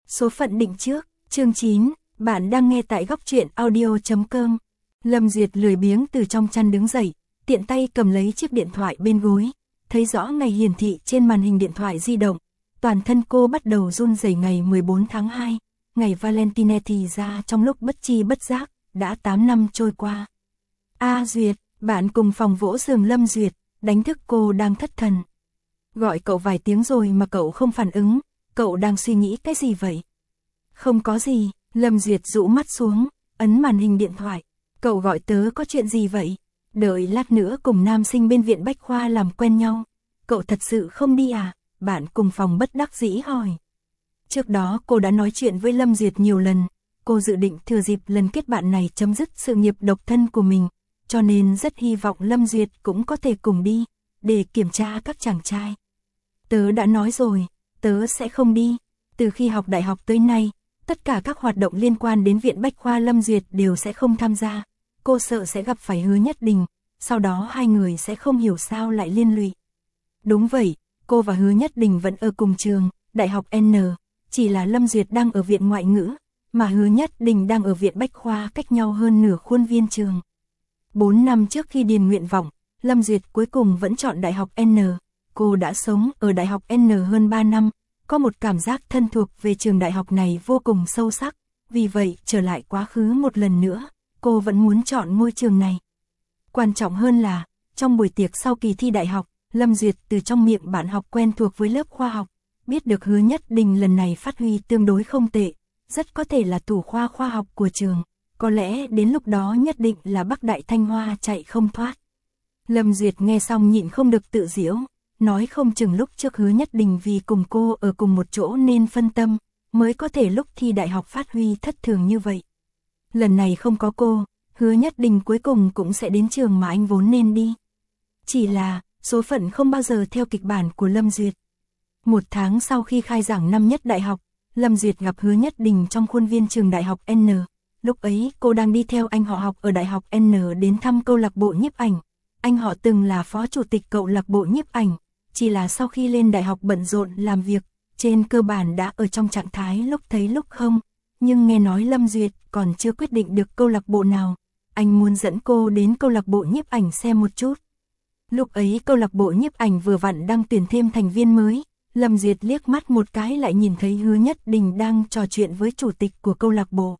Số phận định trước, chương 9, bạn đang nghe tại góc truyện audio.com. Lâm Duyệt lười biếng từ trong chăn đứng dậy, tiện tay cầm lấy chiếc điện thoại bên gối, thấy rõ ngày hiển thị trên màn hình điện thoại di động. Toàn thân cô bắt đầu run rẩy. Ngày 14 tháng 2, ngày Valentine thì ra trong lúc bất chi bất giác, đã 8 năm trôi qua. Duyệt, bạn cùng phòng vỗ giường Lâm Duyệt, đánh thức cô đang thất thần. Gọi cậu vài tiếng rồi mà cậu không phản ứng, cậu đang suy nghĩ cái gì vậy? Không có gì, Lâm Duyệt rũ mắt xuống, ấn màn hình điện thoại. Cậu gọi tớ có chuyện gì vậy? Đợi lát nữa cùng nam sinh bên viện Bách Khoa làm quen nhau. Cậu thật sự không đi à? Bạn cùng phòng bất đắc dĩ hỏi. Trước đó cô đã nói chuyện với Lâm Duyệt nhiều lần. Cô dự định thừa dịp lần kết bạn này chấm dứt sự nghiệp độc thân của mình. Cho nên rất hy vọng Lâm Duyệt cũng có thể cùng đi, để kiểm tra các chàng trai. Tớ đã nói rồi, tớ sẽ không đi. Từ khi học đại học tới nay, tất cả các hoạt động liên quan đến viện Bách Khoa Lâm Duyệt đều sẽ không tham gia. Cô sợ sẽ gặp phải Hứa Nhất Đình, sau đó hai người sẽ không hiểu sao lại liên lụy. Đúng vậy, cô và Hứa Nhất Đình vẫn ở cùng trường, Đại học N, chỉ là Lâm Duyệt đang ở viện ngoại ngữ, mà Hứa Nhất Đình đang ở viện Bách Khoa, cách nhau hơn nửa khuôn viên trường. 4 năm trước khi điền nguyện vọng, Lâm Duyệt cuối cùng vẫn chọn Đại học N. Cô đã sống ở Đại học N hơn 3 năm, có một cảm giác thân thuộc về trường đại học này vô cùng sâu sắc, vì vậy trở lại quá khứ một lần nữa, cô vẫn muốn chọn ngôi trường này. Quan trọng hơn là, trong buổi tiệc sau kỳ thi đại học, Lâm Duyệt từ trong miệng bạn học quen thuộc với lớp khoa học, biết được Hứa Nhất Đình lần này phát huy tương đối không tệ, rất có thể là thủ khoa khoa học của trường, có lẽ đến lúc đó nhất định là Bắc Đại Thanh Hoa chạy không thoát. Lâm Duyệt nghe xong nhịn không được tự giễu, nói không chừng lúc trước Hứa Nhất Đình vì cùng cô ở cùng một chỗ nên phân tâm, mới có thể lúc thi đại học phát huy thất thường như vậy. Lần này không có cô, Hứa Nhất Đình cuối cùng cũng sẽ đến trường mà anh vốn nên đi. Chỉ là, số phận không bao giờ theo kịch bản của Lâm Duyệt. Một tháng sau khi khai giảng năm nhất đại học, Lâm Duyệt gặp Hứa Nhất Đình trong khuôn viên trường Đại học N. Lúc ấy cô đang đi theo anh họ học ở Đại học N đến thăm câu lạc bộ nhiếp ảnh. Anh họ từng là phó chủ tịch câu lạc bộ nhiếp ảnh, chỉ là sau khi lên đại học bận rộn làm việc, trên cơ bản đã ở trong trạng thái lúc thấy lúc không. Nhưng nghe nói Lâm Duyệt còn chưa quyết định được câu lạc bộ nào, anh muốn dẫn cô đến câu lạc bộ nhiếp ảnh xem một chút. Lúc ấy câu lạc bộ nhiếp ảnh vừa vặn đang tuyển thêm thành viên mới, Lâm Duyệt liếc mắt một cái lại nhìn thấy Hứa Nhất Đình đang trò chuyện với chủ tịch của câu lạc bộ.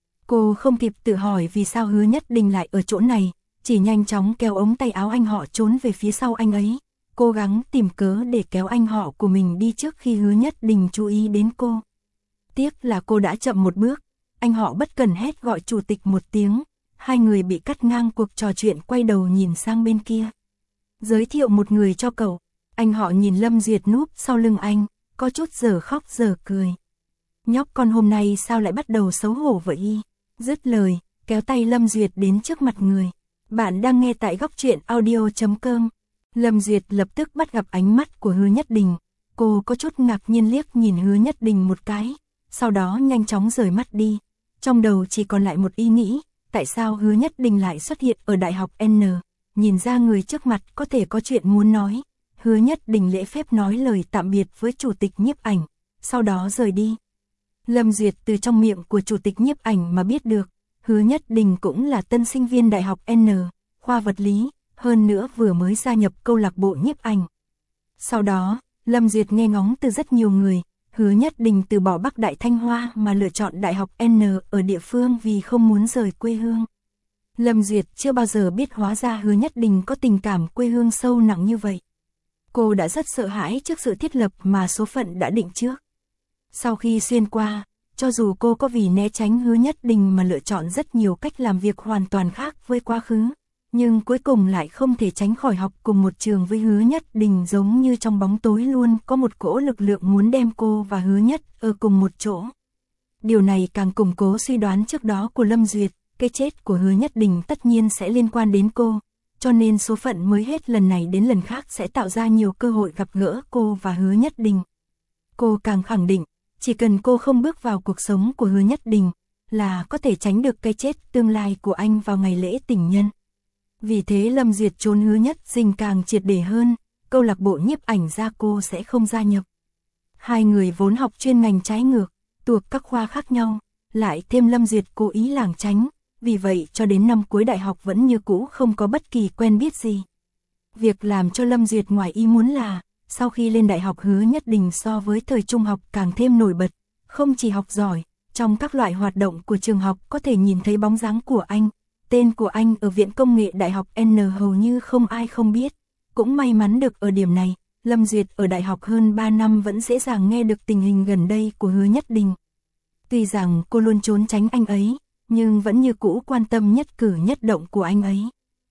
Cô không kịp tự hỏi vì sao Hứa Nhất Đình lại ở chỗ này, chỉ nhanh chóng kéo ống tay áo anh họ trốn về phía sau anh ấy, cố gắng tìm cớ để kéo anh họ của mình đi trước khi Hứa Nhất Đình chú ý đến cô. Tiếc là cô đã chậm một bước, anh họ bất cần hét gọi chủ tịch một tiếng, hai người bị cắt ngang cuộc trò chuyện, quay đầu nhìn sang bên kia. Giới thiệu một người cho cậu. Anh họ nhìn Lâm Duyệt núp sau lưng anh, có chút giờ khóc giờ cười. Nhóc con hôm nay sao lại bắt đầu xấu hổ vậy? Dứt lời, kéo tay Lâm Duyệt đến trước mặt người. Bạn đang nghe tại góc truyện audio.com. Lâm Duyệt lập tức bắt gặp ánh mắt của Hứa Nhất Đình. Cô có chút ngạc nhiên liếc nhìn Hứa Nhất Đình một cái, sau đó nhanh chóng rời mắt đi. Trong đầu chỉ còn lại một ý nghĩ, tại sao Hứa Nhất Đình lại xuất hiện ở Đại học N? Nhìn ra người trước mặt có thể có chuyện muốn nói. Hứa Nhất Đình lễ phép nói lời tạm biệt với chủ tịch nhiếp ảnh, sau đó rời đi. Lâm Duyệt từ trong miệng của chủ tịch nhiếp ảnh mà biết được, Hứa Nhất Đình cũng là tân sinh viên Đại học N, khoa vật lý, hơn nữa vừa mới gia nhập câu lạc bộ nhiếp ảnh. Sau đó, Lâm Duyệt nghe ngóng từ rất nhiều người, Hứa Nhất Đình từ bỏ Bắc Đại Thanh Hoa mà lựa chọn Đại học N ở địa phương vì không muốn rời quê hương. Lâm Duyệt chưa bao giờ biết hóa ra Hứa Nhất Đình có tình cảm quê hương sâu nặng như vậy. Cô đã rất sợ hãi trước sự thiết lập mà số phận đã định trước. Sau khi xuyên qua, cho dù cô có vì né tránh Hứa Nhất Đình mà lựa chọn rất nhiều cách làm việc hoàn toàn khác với quá khứ, nhưng cuối cùng lại không thể tránh khỏi học cùng một trường với Hứa Nhất Đình, giống như trong bóng tối luôn có một cỗ lực lượng muốn đem cô và Hứa Nhất ở cùng một chỗ. Điều này càng củng cố suy đoán trước đó của Lâm Duyệt, cái chết của Hứa Nhất Đình tất nhiên sẽ liên quan đến cô, cho nên số phận mới hết lần này đến lần khác sẽ tạo ra nhiều cơ hội gặp gỡ cô và Hứa Nhất Đình. Cô càng khẳng định, chỉ cần cô không bước vào cuộc sống của Hứa Nhất Đình, là có thể tránh được cái chết tương lai của anh vào ngày lễ tình nhân. Vì thế Lâm Duyệt trốn Hứa Nhất Đình càng triệt để hơn, câu lạc bộ nhiếp ảnh ra cô sẽ không gia nhập. Hai người vốn học chuyên ngành trái ngược, thuộc các khoa khác nhau, lại thêm Lâm Duyệt cố ý lảng tránh, vì vậy cho đến năm cuối đại học vẫn như cũ không có bất kỳ quen biết gì. Việc làm cho Lâm Duyệt ngoài ý muốn là, sau khi lên đại học Hứa Nhất Đình so với thời trung học càng thêm nổi bật, không chỉ học giỏi, trong các loại hoạt động của trường học có thể nhìn thấy bóng dáng của anh, tên của anh ở Viện Công nghệ Đại học N hầu như không ai không biết. Cũng may mắn được ở điểm này, Lâm Duyệt ở đại học hơn 3 năm vẫn dễ dàng nghe được tình hình gần đây của Hứa Nhất Đình. Tuy rằng cô luôn trốn tránh anh ấy, nhưng vẫn như cũ quan tâm nhất cử nhất động của anh ấy.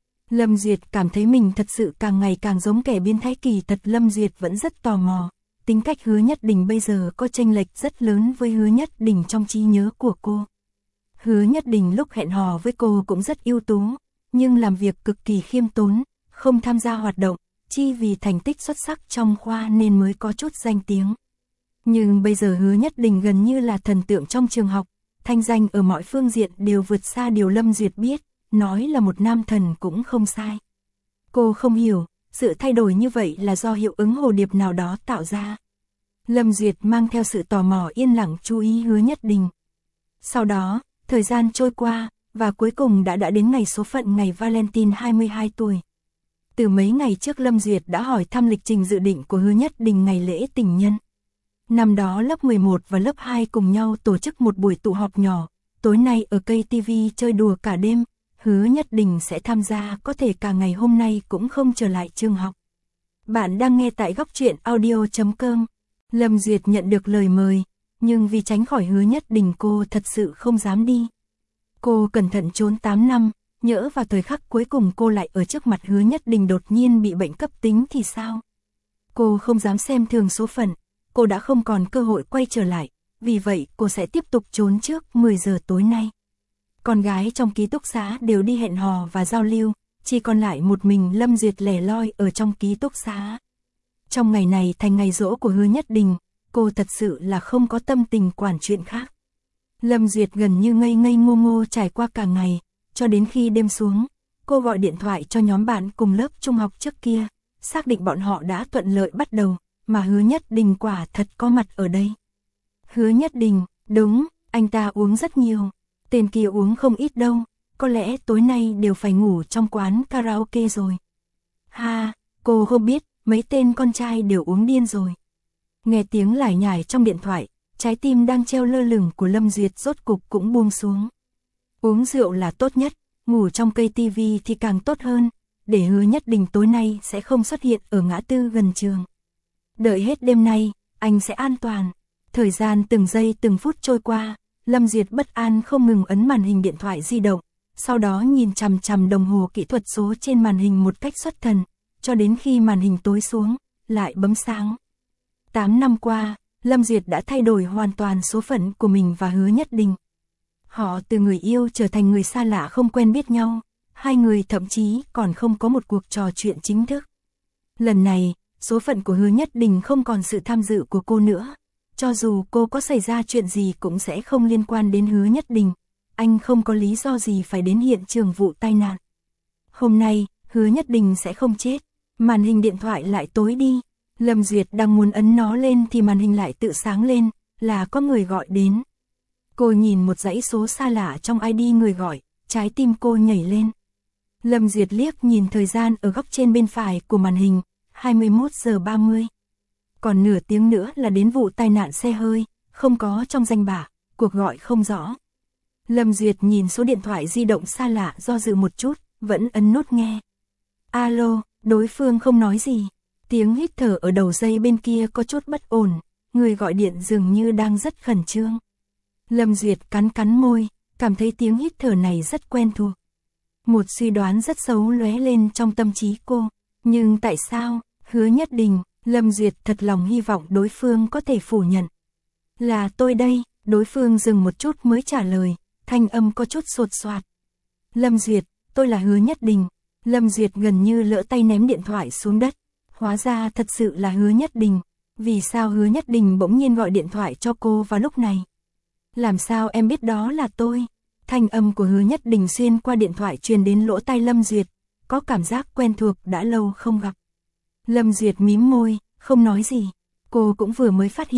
Lâm Duyệt cảm thấy mình thật sự càng ngày càng giống kẻ biến thái, kỳ thật Lâm Duyệt vẫn rất tò mò. Tính cách Hứa Nhất Đình bây giờ có chênh lệch rất lớn với Hứa Nhất Đình trong trí nhớ của cô. Hứa Nhất Đình lúc hẹn hò với cô cũng rất ưu tú, nhưng làm việc cực kỳ khiêm tốn, không tham gia hoạt động, chỉ vì thành tích xuất sắc trong khoa nên mới có chút danh tiếng. Nhưng bây giờ Hứa Nhất Đình gần như là thần tượng trong trường học, thanh danh ở mọi phương diện đều vượt xa điều Lâm Duyệt biết, nói là một nam thần cũng không sai. Cô không hiểu, sự thay đổi như vậy là do hiệu ứng hồ điệp nào đó tạo ra. Lâm Duyệt mang theo sự tò mò yên lặng chú ý Hứa Nhất Đình. Sau đó, thời gian trôi qua, và cuối cùng đã đến ngày số phận ngày Valentine 22 tuổi. Từ mấy ngày trước Lâm Duyệt đã hỏi thăm lịch trình dự định của Hứa Nhất Đình ngày lễ tình nhân. Năm đó lớp 11 và lớp 2 cùng nhau tổ chức một buổi tụ họp nhỏ, tối nay ở cây TV chơi đùa cả đêm, Hứa Nhất Đình sẽ tham gia, có thể cả ngày hôm nay cũng không trở lại trường học. Bạn đang nghe tại góc truyện audio.com. Lâm Duyệt nhận được lời mời, nhưng vì tránh khỏi Hứa Nhất Đình cô thật sự không dám đi. Cô cẩn thận trốn 8 năm, nhỡ vào thời khắc cuối cùng cô lại ở trước mặt Hứa Nhất Đình đột nhiên bị bệnh cấp tính thì sao? Cô không dám xem thường số phận, cô đã không còn cơ hội quay trở lại, vì vậy cô sẽ tiếp tục trốn trước 10 giờ tối nay. Con gái trong ký túc xá đều đi hẹn hò và giao lưu, chỉ còn lại một mình Lâm Duyệt lẻ loi ở trong ký túc xá. Trong ngày này thành ngày giỗ của Hứa Nhất Đình, cô thật sự là không có tâm tình quản chuyện khác. Lâm Duyệt gần như ngây ngây ngô ngô trải qua cả ngày, cho đến khi đêm xuống, cô gọi điện thoại cho nhóm bạn cùng lớp trung học trước kia, xác định bọn họ đã thuận lợi bắt đầu, mà Hứa Nhất Đình quả thật có mặt ở đây. Hứa Nhất Đình, đúng, anh ta uống rất nhiều, tên kia uống không ít đâu, có lẽ tối nay đều phải ngủ trong quán karaoke rồi. Ha, cô không biết, mấy tên con trai đều uống điên rồi. Nghe tiếng lải nhải trong điện thoại, trái tim đang treo lơ lửng của Lâm Duyệt rốt cục cũng buông xuống. Uống rượu là tốt nhất, ngủ trong cây tivi thì càng tốt hơn, để Hứa Nhất Đình tối nay sẽ không xuất hiện ở ngã tư gần trường. Đợi hết đêm nay, anh sẽ an toàn. Thời gian từng giây từng phút trôi qua, Lâm Duyệt bất an không ngừng ấn màn hình điện thoại di động, sau đó nhìn chằm chằm đồng hồ kỹ thuật số trên màn hình một cách xuất thần, cho đến khi màn hình tối xuống, lại bấm sáng. 8 năm qua, Lâm Duyệt đã thay đổi hoàn toàn số phận của mình và Hứa Nhất Đình. Họ từ người yêu trở thành người xa lạ không quen biết nhau, hai người thậm chí còn không có một cuộc trò chuyện chính thức. Lần này, số phận của Hứa Nhất Đình không còn sự tham dự của cô nữa. Cho dù cô có xảy ra chuyện gì cũng sẽ không liên quan đến Hứa Nhất Đình. Anh không có lý do gì phải đến hiện trường vụ tai nạn. Hôm nay, Hứa Nhất Đình sẽ không chết. Màn hình điện thoại lại tối đi. Lâm Duyệt đang muốn ấn nó lên thì màn hình lại tự sáng lên, là có người gọi đến. Cô nhìn một dãy số xa lạ trong ID người gọi, trái tim cô nhảy lên. Lâm Duyệt liếc nhìn thời gian ở góc trên bên phải của màn hình, 21 giờ 30. Còn nửa tiếng nữa là đến vụ tai nạn xe hơi, không có trong danh bạ, cuộc gọi không rõ. Lâm Duyệt nhìn số điện thoại di động xa lạ do dự một chút, vẫn ấn nút nghe. Alo, đối phương không nói gì. Tiếng hít thở ở đầu dây bên kia có chút bất ổn, người gọi điện dường như đang rất khẩn trương. Lâm Duyệt cắn cắn môi, cảm thấy tiếng hít thở này rất quen thuộc. Một suy đoán rất xấu lóe lên trong tâm trí cô, nhưng tại sao, Hứa Nhất Đình, Lâm Duyệt thật lòng hy vọng đối phương có thể phủ nhận. Là tôi đây, đối phương dừng một chút mới trả lời, thanh âm có chút sột soạt. Lâm Duyệt, tôi là Hứa Nhất Đình. Lâm Duyệt gần như lỡ tay ném điện thoại xuống đất. Hóa ra thật sự là Hứa Nhất Đình. Vì sao Hứa Nhất Đình bỗng nhiên gọi điện thoại cho cô vào lúc này? Làm sao em biết đó là tôi? Thanh âm của Hứa Nhất Đình xuyên qua điện thoại truyền đến lỗ tai Lâm Duyệt, có cảm giác quen thuộc đã lâu không gặp. Lâm Duyệt mím môi, không nói gì. Cô cũng vừa mới phát hiện,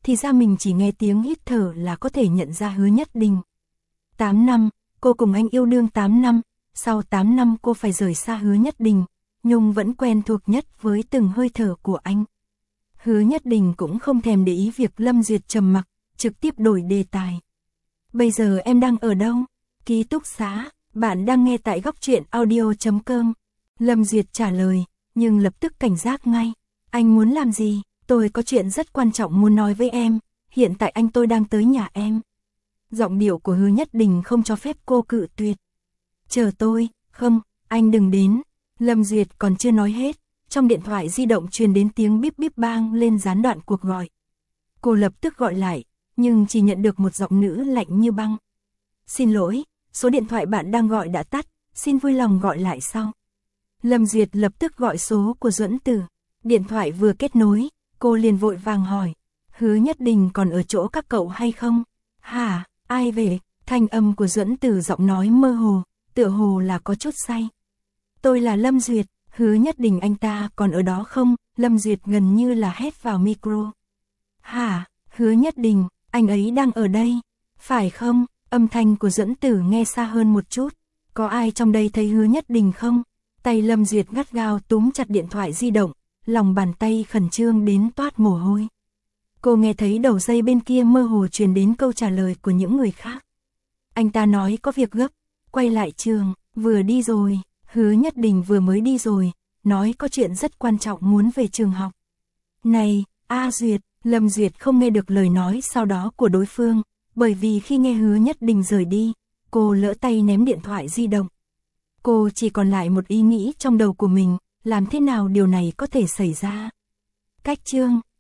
thì ra mình chỉ nghe tiếng hít thở là có thể nhận ra Hứa Nhất Đình. 8 năm, cô cùng anh yêu đương 8 năm, sau 8 năm cô phải rời xa Hứa Nhất Đình, Nhung vẫn quen thuộc nhất với từng hơi thở của anh. Hứa Nhất Đình cũng không thèm để ý việc Lâm Duyệt trầm mặc, trực tiếp đổi đề tài. Bây giờ em đang ở đâu? Ký túc xá, bạn đang nghe tại góc truyện audio.com. Lâm Duyệt trả lời, nhưng lập tức cảnh giác ngay. Anh muốn làm gì? Tôi có chuyện rất quan trọng muốn nói với em, hiện tại anh tôi đang tới nhà em. Giọng điệu của Hứa Nhất Đình không cho phép cô cự tuyệt. Chờ tôi, không, anh đừng đến. Lâm Duyệt còn chưa nói hết, trong điện thoại di động truyền đến tiếng bíp bíp bang lên gián đoạn cuộc gọi. Cô lập tức gọi lại, nhưng chỉ nhận được một giọng nữ lạnh như băng. Xin lỗi, số điện thoại bạn đang gọi đã tắt, xin vui lòng gọi lại sau. Lâm Duyệt lập tức gọi số của Duẫn Tử. Điện thoại vừa kết nối, cô liền vội vàng hỏi. Hứa Nhất Đình còn ở chỗ các cậu hay không? Hả, ai về? Thanh âm của Duẫn Tử giọng nói mơ hồ, tựa hồ là có chút say. Tôi là Lâm Duyệt, Hứa Nhất Đình anh ta còn ở đó không? Lâm Duyệt gần như là hét vào micro. Hả, Hứa Nhất Đình, anh ấy đang ở đây, phải không? Âm thanh của Duẫn Tử nghe xa hơn một chút. Có ai trong đây thấy Hứa Nhất Đình không? Tay Lâm Duyệt gắt gao túm chặt điện thoại di động, lòng bàn tay khẩn trương đến toát mồ hôi. Cô nghe thấy đầu dây bên kia mơ hồ truyền đến câu trả lời của những người khác. Anh ta nói có việc gấp, quay lại trường, vừa đi rồi, Hứa Nhất Đình vừa mới đi rồi, nói có chuyện rất quan trọng muốn về trường học. Này, A Duyệt, Lâm Duyệt không nghe được lời nói sau đó của đối phương, bởi vì khi nghe Hứa Nhất Đình rời đi, cô lỡ tay ném điện thoại di động. Cô chỉ còn lại một ý nghĩ trong đầu của mình, làm thế nào điều này có thể xảy ra. Cách chương